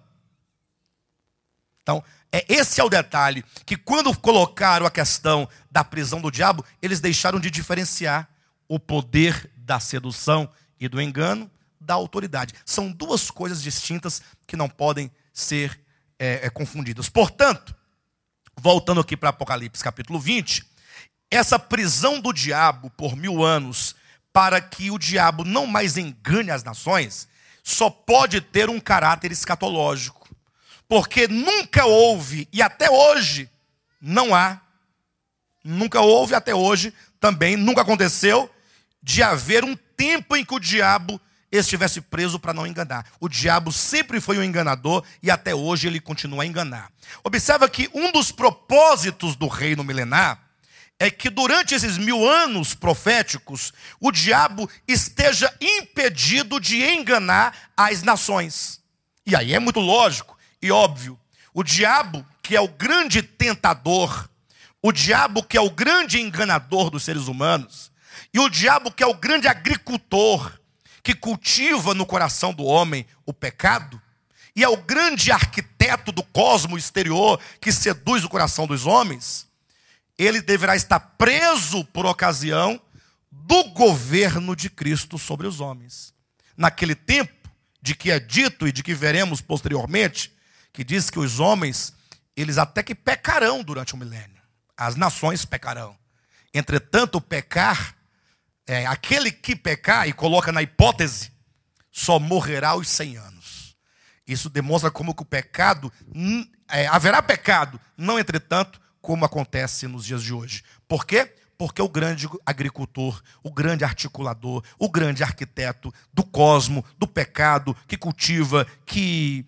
Então, esse é o detalhe, que quando colocaram a questão da prisão do diabo, eles deixaram de diferenciar o poder da sedução e do engano da autoridade. São duas coisas distintas que não podem ser confundidas. Portanto, voltando aqui para Apocalipse capítulo 20, essa prisão do diabo por 1000 anos, para que o diabo não mais engane as nações, só pode ter um caráter escatológico. Porque nunca houve, e até hoje não há, nunca houve até hoje, também nunca aconteceu, de haver um tempo em que o diabo estivesse preso para não enganar. O diabo sempre foi um enganador e até hoje ele continua a enganar. Observa que um dos propósitos do reino milenar é que durante esses 1000 anos proféticos, o diabo esteja impedido de enganar as nações. E aí é muito lógico e óbvio, o diabo, que é o grande tentador, o diabo que é o grande enganador dos seres humanos, e o diabo que é o grande agricultor, que cultiva no coração do homem o pecado, e é o grande arquiteto do cosmo exterior, que seduz o coração dos homens, ele deverá estar preso por ocasião do governo de Cristo sobre os homens. Naquele tempo, de que é dito e de que veremos posteriormente, que diz que os homens, eles até que pecarão durante o milênio. As nações pecarão. Entretanto, o pecar, aquele que pecar, e coloca na hipótese, só morrerá aos 100 anos. Isso demonstra como que o pecado, haverá pecado, não entretanto, como acontece nos dias de hoje. Por quê? Porque o grande agricultor, o grande articulador, o grande arquiteto do cosmo, do pecado, que cultiva, que,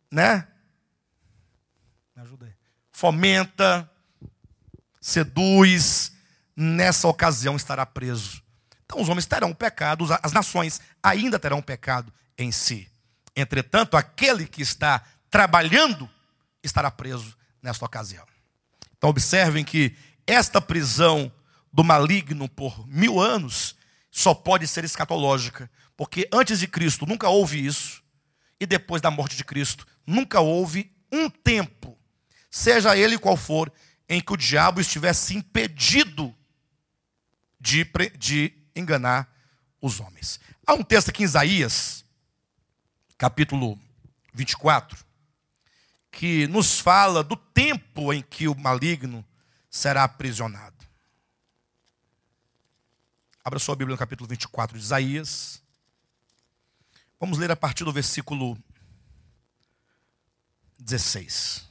me ajuda aí, fomenta, seduz, nessa ocasião estará preso. Então os homens terão pecado, as nações ainda terão pecado em si. Entretanto, aquele que está trabalhando estará preso nesta ocasião. Então observem que esta prisão do maligno por 1000 anos só pode ser escatológica, porque antes de Cristo nunca houve isso, e depois da morte de Cristo nunca houve um tempo, seja ele qual for, em que o diabo estivesse impedido de enganar os homens. Há um texto aqui em Isaías, capítulo 24, que nos fala do tempo em que o maligno será aprisionado. Abra sua Bíblia no capítulo 24 de Isaías. Vamos ler a partir do versículo 16.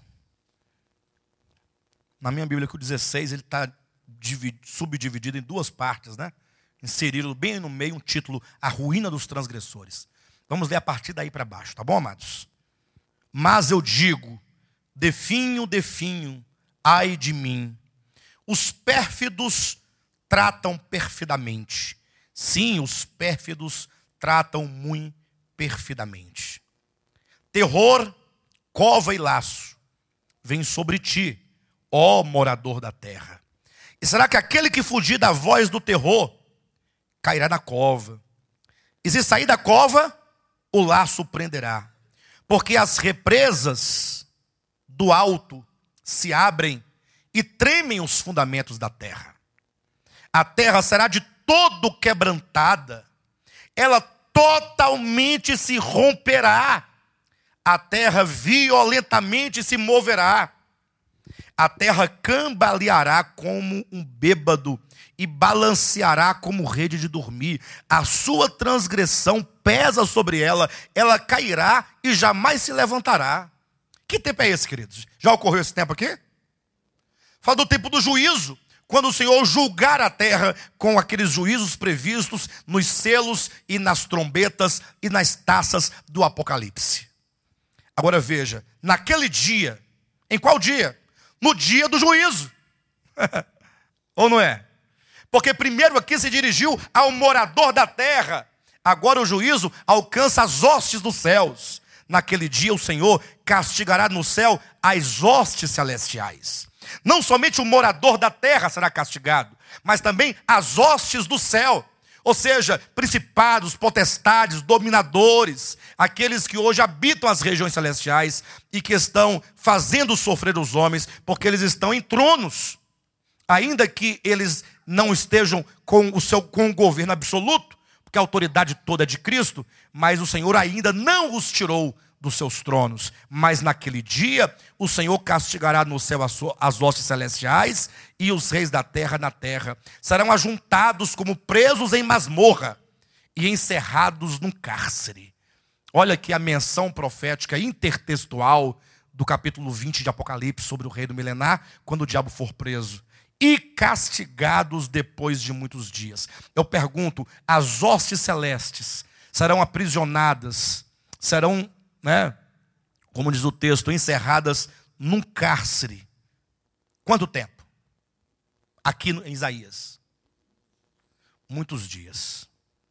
Na minha Bíblia, que o 16 ele está subdividido em duas partes, Inseriram bem no meio um título, A Ruína dos Transgressores. Vamos ler a partir daí para baixo, tá bom, amados? Mas eu digo, definho, ai de mim. Os pérfidos tratam perfidamente. Sim, os pérfidos tratam muito perfidamente. Terror, cova e laço vem sobre ti, ó morador da terra. E será que aquele que fugir da voz do terror cairá na cova? E se sair da cova, o laço prenderá. Porque as represas do alto se abrem e tremem os fundamentos da terra. A terra será de todo quebrantada, ela totalmente se romperá. A terra violentamente se moverá. A terra cambaleará como um bêbado e balanceará como rede de dormir. A sua transgressão pesa sobre ela, ela cairá e jamais se levantará. Que tempo é esse, queridos? Já ocorreu esse tempo aqui? Fala do tempo do juízo, quando o Senhor julgar a terra com aqueles juízos previstos nos selos e nas trombetas e nas taças do Apocalipse. Agora veja, naquele dia, em qual dia? No dia do juízo. Ou não é? Porque primeiro aqui se dirigiu ao morador da terra, agora o juízo alcança as hostes dos céus. Naquele dia o Senhor castigará no céu as hostes celestiais. Não somente o morador da terra será castigado, mas também as hostes do céu. Ou seja, principados, potestades, dominadores, aqueles que hoje habitam as regiões celestiais e que estão fazendo sofrer os homens, porque eles estão em tronos. Ainda que eles não estejam com o governo absoluto, porque a autoridade toda é de Cristo, mas o Senhor ainda não os tirou dos seus tronos. Mas naquele dia, o Senhor castigará no céu as hostes celestiais e os reis da terra na terra. Serão ajuntados como presos em masmorra e encerrados num cárcere. Olha aqui a menção profética intertextual do capítulo 20 de Apocalipse sobre o reino milenar, quando o diabo for preso. E castigados depois de muitos dias. Eu pergunto, as hostes celestes serão aprisionadas, serão, como diz o texto, encerradas num cárcere. Quanto tempo? Aqui em Isaías. Muitos dias.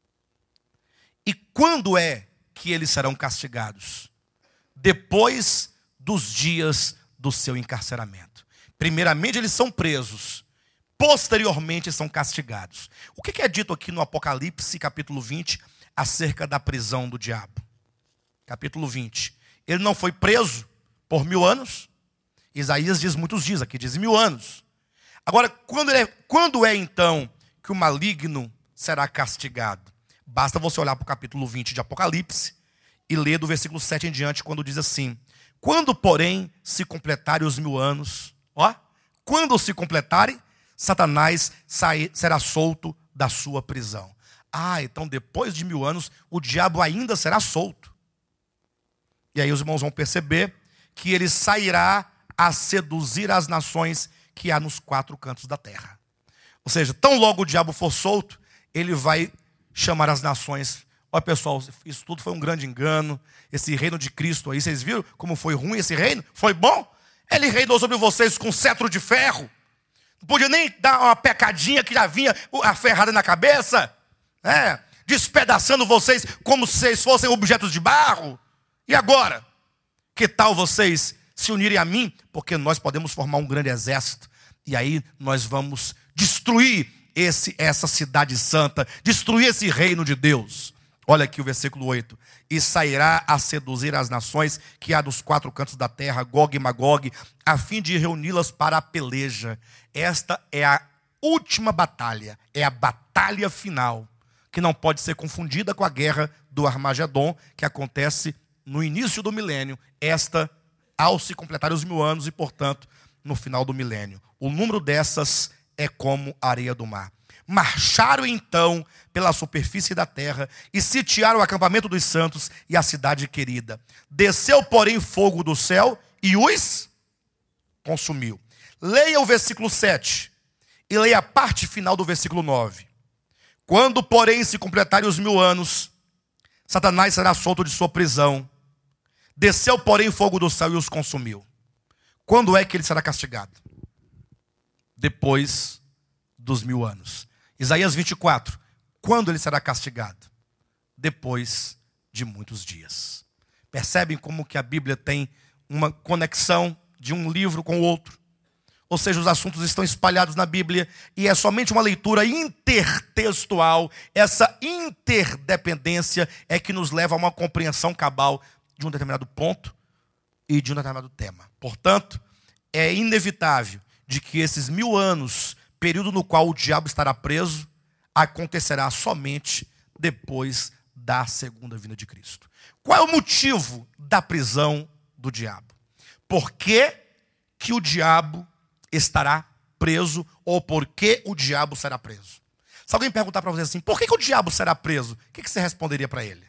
E quando é que eles serão castigados? Depois dos dias do seu encarceramento. Primeiramente eles são presos, posteriormente são castigados. O que é dito aqui no Apocalipse, capítulo 20, acerca da prisão do diabo? Capítulo 20. Ele não foi preso por 1000 anos? Isaías diz muitos dias, aqui diz 1000 anos. Agora, quando é então que o maligno será castigado? Basta você olhar para o capítulo 20 de Apocalipse e ler do versículo 7 em diante, quando diz assim: quando, porém, se completarem os 1000 anos, quando se completarem, Satanás será solto da sua prisão. Então depois de 1000 anos, o diabo ainda será solto. E aí os irmãos vão perceber que ele sairá a seduzir as nações que há nos 4 cantos da terra. Ou seja, tão logo o diabo for solto, ele vai chamar as nações. Olha pessoal, isso tudo foi um grande engano. Esse reino de Cristo aí, vocês viram como foi ruim esse reino? Foi bom? Ele reinou sobre vocês com cetro de ferro. Não podia nem dar uma pecadinha que já vinha a ferrada na cabeça. Despedaçando vocês como se vocês fossem objetos de barro. E agora? Que tal vocês se unirem a mim? Porque nós podemos formar um grande exército. E aí nós vamos destruir essa cidade santa. Destruir esse reino de Deus. Olha aqui o versículo 8. E sairá a seduzir as nações que há dos 4 cantos da terra, Gog e Magog, a fim de reuni-las para a peleja. Esta é a última batalha, é a batalha final, que não pode ser confundida com a guerra do Armagedon, que acontece no início do milênio, esta ao se completar os 1000 anos e, portanto, no final do milênio. O número dessas é como a areia do mar. Marcharam então pela superfície da terra e sitiaram o acampamento dos santos e a cidade querida. Desceu, porém, fogo do céu e os consumiu. Leia o versículo 7 e leia a parte final do versículo 9. Quando, porém, se completarem os 1000 anos, Satanás será solto de sua prisão. Desceu, porém, fogo do céu e os consumiu. Quando é que ele será castigado? Depois dos 1000 anos. Isaías 24. Quando ele será castigado? Depois de muitos dias. Percebem como que a Bíblia tem uma conexão de um livro com o outro? Ou seja, os assuntos estão espalhados na Bíblia e é somente uma leitura intertextual. Essa interdependência é que nos leva a uma compreensão cabal de um determinado ponto e de um determinado tema. Portanto, é inevitável de que esses 1000 anos, período no qual o diabo estará preso, acontecerá somente depois da segunda vinda de Cristo. Qual é o motivo da prisão do diabo? Por que que o diabo estará preso ou por que o diabo será preso? Se alguém perguntar para você assim, por que o diabo será preso? O que você responderia para ele?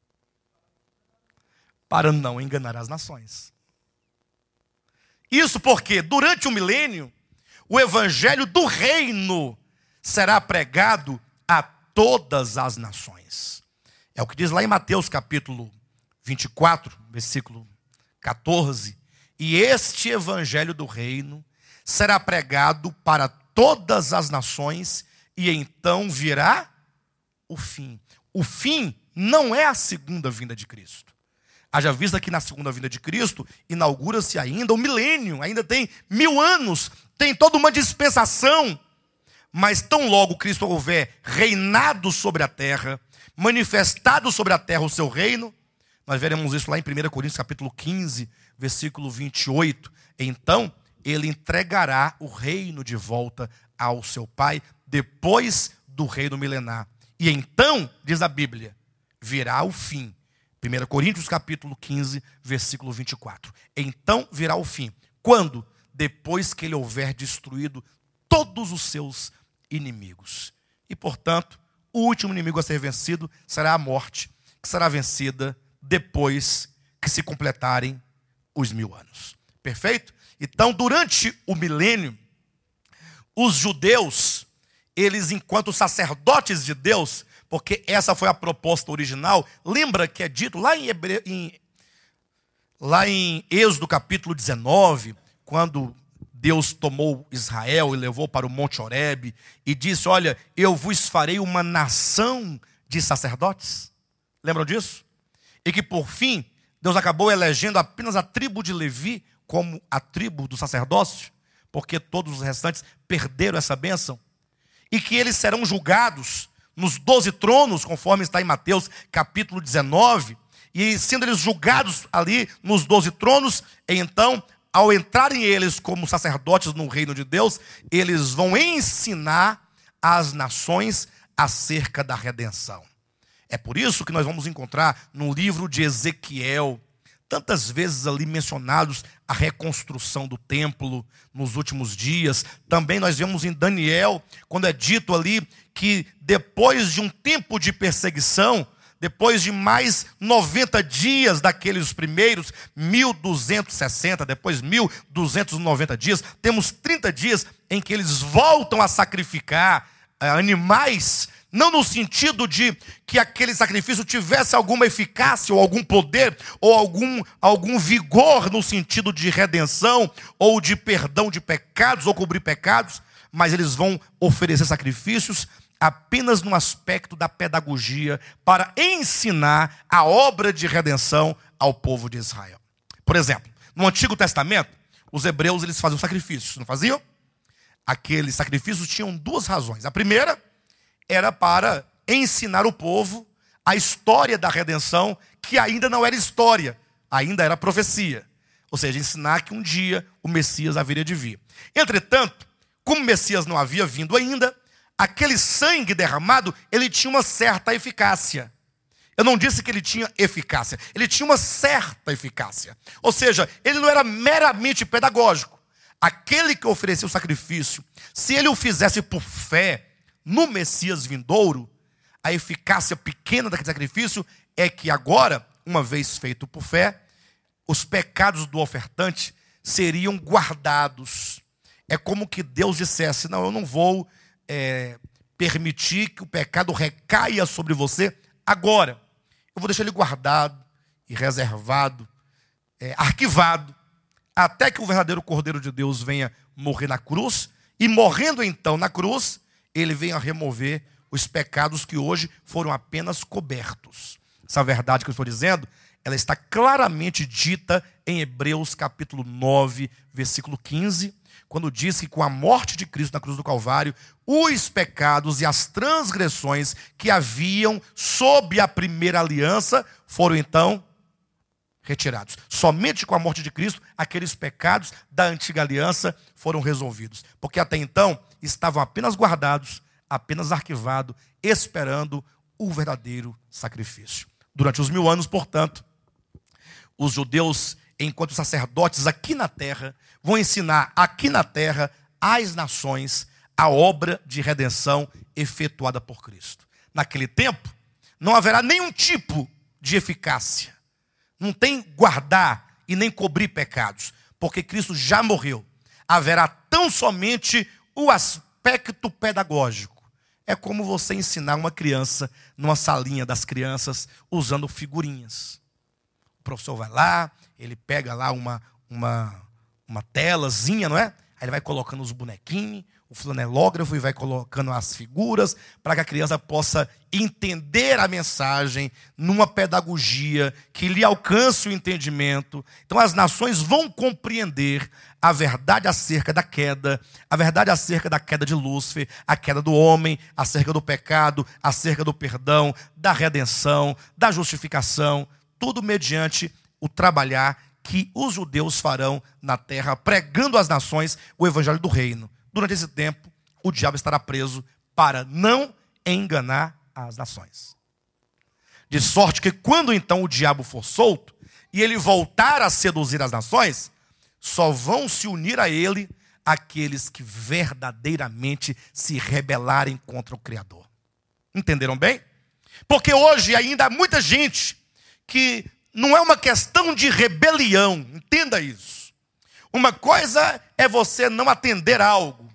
Para não enganar as nações. Isso porque durante o milênio, o evangelho do reino será pregado a todas as nações. É o que diz lá em Mateus capítulo 24, versículo 14. E este evangelho do reino será pregado para todas as nações e então virá o fim. o fim não é a segunda vinda de Cristo. Haja vista que na segunda vinda de Cristo inaugura-se ainda o milênio, ainda tem 1000 anos, tem toda uma dispensação. Mas tão logo Cristo houver reinado sobre a terra, manifestado sobre a terra o seu reino, nós veremos isso lá em 1 Coríntios capítulo 15, versículo 28. Então, ele entregará o reino de volta ao seu Pai, depois do reino milenar. E então, diz a Bíblia, virá o fim. 1 Coríntios capítulo 15, versículo 24. Então virá o fim. Quando? Depois que ele houver destruído todos os seus inimigos. E, portanto, o último inimigo a ser vencido será a morte, que será vencida depois que se completarem os 1000 anos. Perfeito? Então, durante o milênio, os judeus, eles, enquanto sacerdotes de Deus, porque essa foi a proposta original, lembra que é dito lá em Êxodo capítulo 19, quando Deus tomou Israel e levou para o Monte Horebe e disse, olha, eu vos farei uma nação de sacerdotes. Lembram disso? E que por fim, Deus acabou elegendo apenas a tribo de Levi como a tribo do sacerdócio, porque todos os restantes perderam essa bênção. E que eles serão julgados nos 12 tronos, conforme está em Mateus capítulo 19, e sendo eles julgados ali nos 12 tronos, então, ao entrarem eles como sacerdotes no reino de Deus, eles vão ensinar às nações acerca da redenção. É por isso que nós vamos encontrar no livro de Ezequiel, tantas vezes ali mencionados a reconstrução do templo nos últimos dias. Também nós vemos em Daniel, quando é dito ali que depois de um tempo de perseguição, depois de mais 90 dias daqueles primeiros, 1260, depois 1290 dias, temos 30 dias em que eles voltam a sacrificar animais, não no sentido de que aquele sacrifício tivesse alguma eficácia, ou algum poder, ou algum vigor no sentido de redenção, ou de perdão de pecados, ou cobrir pecados, mas eles vão oferecer sacrifícios apenas no aspecto da pedagogia, para ensinar a obra de redenção ao povo de Israel. Por exemplo, no Antigo Testamento, os hebreus eles faziam sacrifícios, não faziam? Aqueles sacrifícios tinham duas razões. A primeira era para ensinar o povo a história da redenção, que ainda não era história, ainda era profecia. Ou seja, ensinar que um dia o Messias haveria de vir. Entretanto, como o Messias não havia vindo ainda, aquele sangue derramado, ele tinha uma certa eficácia. Eu não disse que ele tinha eficácia, ele tinha uma certa eficácia. Ou seja, ele não era meramente pedagógico. Aquele que oferecia o sacrifício, se ele o fizesse por fé no Messias vindouro, a eficácia pequena daquele sacrifício é que agora, uma vez feito por fé, os pecados do ofertante seriam guardados. É como que Deus dissesse, não, eu não vou permitir que o pecado recaia sobre você agora. Eu vou deixar ele guardado e reservado, arquivado, até que o verdadeiro Cordeiro de Deus venha morrer na cruz, e morrendo então na cruz, ele venha remover os pecados que hoje foram apenas cobertos. Essa verdade que eu estou dizendo, ela está claramente dita em Hebreus capítulo 9, versículo 15, quando diz que com a morte de Cristo na cruz do Calvário, os pecados e as transgressões que haviam sob a primeira aliança foram então retirados. Somente com a morte de Cristo, aqueles pecados da antiga aliança foram resolvidos. Porque até então estavam apenas guardados, apenas arquivados, esperando o verdadeiro sacrifício. Durante os 1000 anos, portanto, os judeus, enquanto sacerdotes aqui na terra, vão ensinar aqui na terra às nações a obra de redenção efetuada por Cristo. Naquele tempo, não haverá nenhum tipo de eficácia. Não tem guardar e nem cobrir pecados, porque Cristo já morreu. Haverá tão somente o aspecto pedagógico. É como você ensinar uma criança numa salinha das crianças usando figurinhas. O professor vai lá, ele pega lá uma telazinha, não é? Aí ele vai colocando os bonequinhos, o flanelógrafo e vai colocando as figuras para que a criança possa entender a mensagem numa pedagogia que lhe alcance o entendimento. Então as nações vão compreender a verdade acerca da queda, a verdade acerca da queda de Lúcifer, a queda do homem, acerca do pecado, acerca do perdão, da redenção, da justificação, tudo mediante o trabalhar que os judeus farão na terra, pregando às nações o evangelho do reino. Durante esse tempo, o diabo estará preso para não enganar as nações. De sorte que quando então o diabo for solto e ele voltar a seduzir as nações, só vão se unir a ele aqueles que verdadeiramente se rebelarem contra o Criador. Entenderam bem? Porque hoje ainda há muita gente que não é uma questão de rebelião, entenda isso. Uma coisa é você não atender a algo.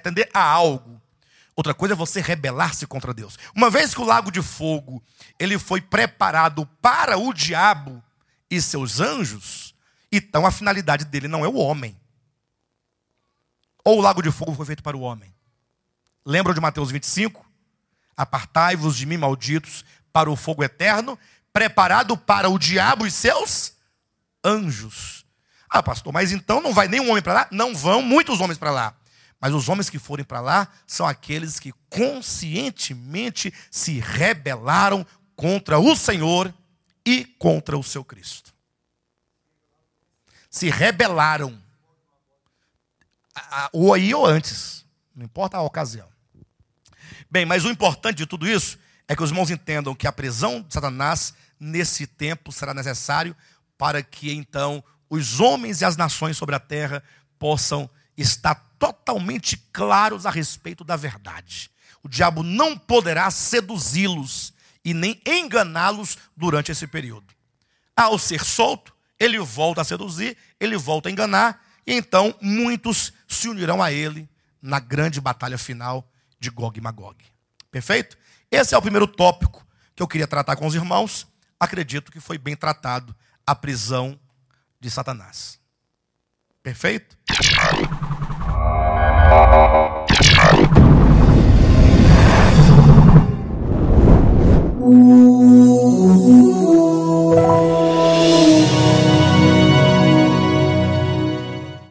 Outra coisa é você rebelar-se contra Deus. Uma vez que o lago de fogo ele foi preparado para o diabo e seus anjos, então a finalidade dele não é o homem. Ou o lago de fogo foi feito para o homem? Lembram de Mateus 25? Apartai-vos de mim, malditos, para o fogo eterno, preparado para o diabo e seus anjos. Ah, pastor, mas então não vai nenhum homem para lá? Não vão muitos homens para lá. Mas os homens que forem para lá são aqueles que conscientemente se rebelaram contra o Senhor e contra o seu Cristo. Se rebelaram. Ou aí ou antes. Não importa a ocasião. Bem, mas o importante de tudo isso é que os irmãos entendam que a prisão de Satanás nesse tempo será necessário para que então os homens e as nações sobre a terra possam estar totalmente claros a respeito da verdade. O diabo não poderá seduzi-los e nem enganá-los durante esse período. Ao ser solto, ele volta a seduzir, ele volta a enganar, e então muitos se unirão a ele na grande batalha final de Gog e Magog. Perfeito? Esse é o primeiro tópico que eu queria tratar com os irmãos. Acredito que foi bem tratado a prisão de Satanás. Perfeito?